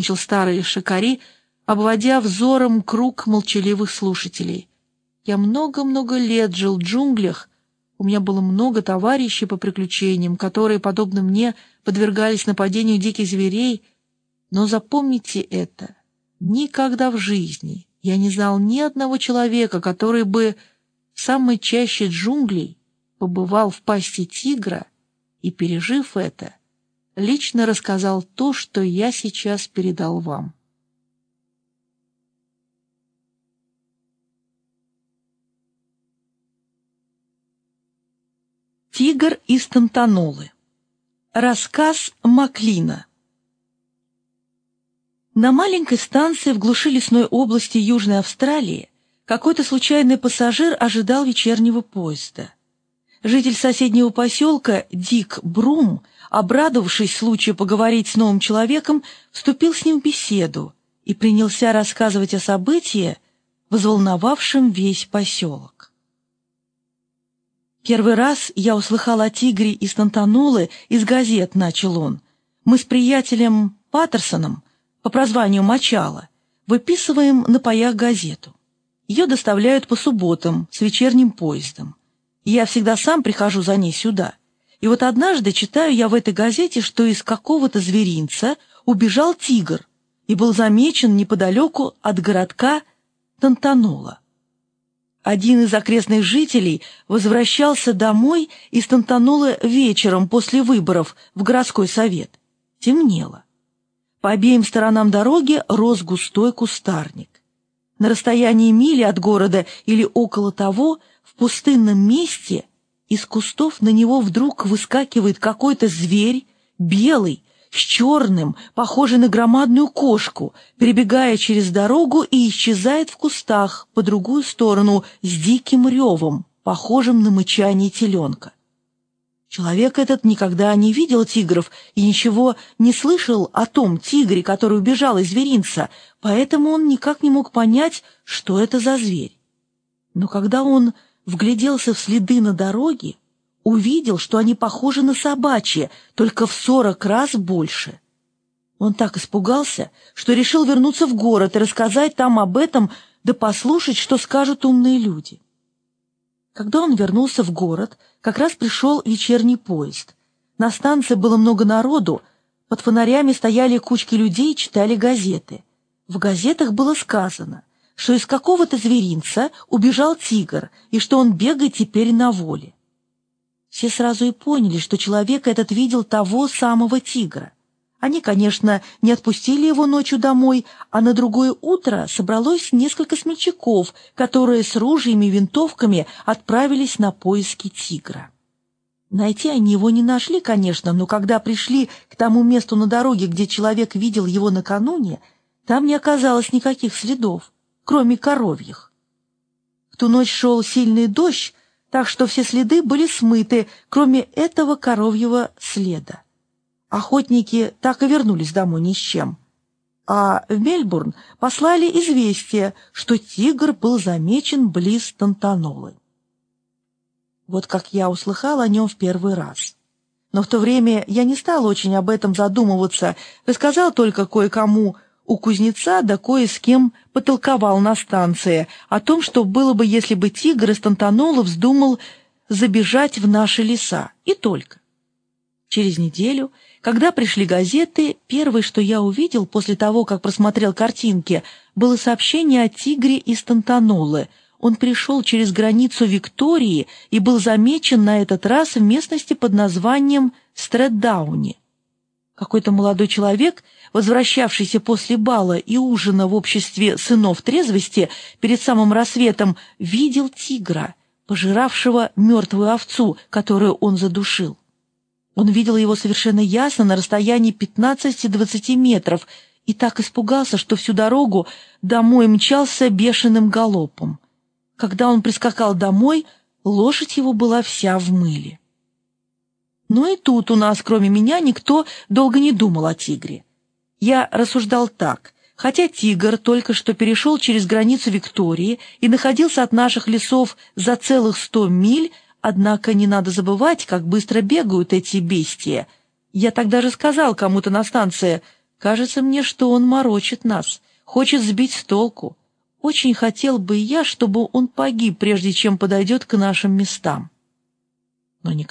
закончил старый шикари, обводя взором круг молчаливых слушателей. «Я много-много лет жил в джунглях. У меня было много товарищей по приключениям, которые, подобно мне, подвергались нападению диких зверей. Но запомните это. Никогда в жизни я не знал ни одного человека, который бы в самой чаще джунглей побывал в пасти тигра и, пережив это, лично рассказал то, что я сейчас передал вам». Тигр из Тантанолы. Рассказ Маклина. На маленькой станции в глуши лесной области Южной Австралии какой-то случайный пассажир ожидал вечернего поезда. Житель соседнего поселка Дик Брум, обрадовавшись случаю поговорить с новым человеком, вступил с ним в беседу и принялся рассказывать о событии, взволновавшем весь поселок. «Первый раз я услыхал о тигре из Тантанолы из газет», — начал он. «Мы с приятелем Паттерсоном, по прозванию Мочало, выписываем на паях газету. Ее доставляют по субботам с вечерним поездом. Я всегда сам прихожу за ней сюда. И вот однажды читаю я в этой газете, что из какого-то зверинца убежал тигр и был замечен неподалеку от городка Тантанола. Один из окрестных жителей возвращался домой из Тантанолы вечером после выборов в городской совет. Темнело. По обеим сторонам дороги рос густой кустарник. На расстоянии мили от города или около того, в пустынном месте, из кустов на него вдруг выскакивает какой-то зверь, белый, с черным, похожий на громадную кошку, перебегая через дорогу и исчезает в кустах по другую сторону с диким ревом, похожим на мычание теленка. Человек этот никогда не видел тигров и ничего не слышал о том тигре, который убежал из зверинца, поэтому он никак не мог понять, что это за зверь. Но когда он вгляделся в следы на дороге, увидел, что они похожи на собачьи, только в 40 раз больше. Он так испугался, что решил вернуться в город и рассказать там об этом, да послушать, что скажут умные люди. Когда он вернулся в город, как раз пришел вечерний поезд. На станции было много народу, под фонарями стояли кучки людей и читали газеты. В газетах было сказано, что из какого-то зверинца убежал тигр и что он бегает теперь на воле. Все сразу и поняли, что человек этот видел того самого тигра. Они, конечно, не отпустили его ночью домой, а на другое утро собралось несколько смельчаков, которые с ружьями и винтовками отправились на поиски тигра. Найти они его не нашли, конечно, но когда пришли к тому месту на дороге, где человек видел его накануне, там не оказалось никаких следов, кроме коровьих. В ту ночь шел сильный дождь, так что все следы были смыты, кроме этого коровьего следа. Охотники так и вернулись домой ни с чем. А в Мельбурн послали известие, что тигр был замечен близ Тантанолы. Вот как я услыхал о нем в первый раз. Но в то время я не стал очень об этом задумываться, рассказал только кое-кому у кузнеца, да кое с кем потолковал на станции о том, что было бы, если бы тигр из Тантанолы вздумал забежать в наши леса, и только. Через неделю, когда пришли газеты, первое, что я увидел после того, как просмотрел картинки, было сообщение о тигре из Тантанолы. Он пришел через границу Виктории и был замечен на этот раз в местности под названием Стрэддауни. Какой-то молодой человек, возвращавшийся после бала и ужина в обществе сынов трезвости, перед самым рассветом видел тигра, пожиравшего мертвую овцу, которую он задушил. Он видел его совершенно ясно на расстоянии 15-20 метров и так испугался, что всю дорогу домой мчался бешеным галопом. Когда он прискакал домой, лошадь его была вся в мыле. Но и тут у нас, кроме меня, никто долго не думал о тигре. Я рассуждал так. Хотя тигр только что перешел через границу Виктории и находился от наших лесов за целых 100 миль, однако не надо забывать, как быстро бегают эти бестии. Я тогда же сказал кому-то на станции: Кажется мне, что он морочит нас, хочет сбить с толку. Очень хотел бы я, чтобы он погиб, прежде чем подойдет к нашим местам». Но никто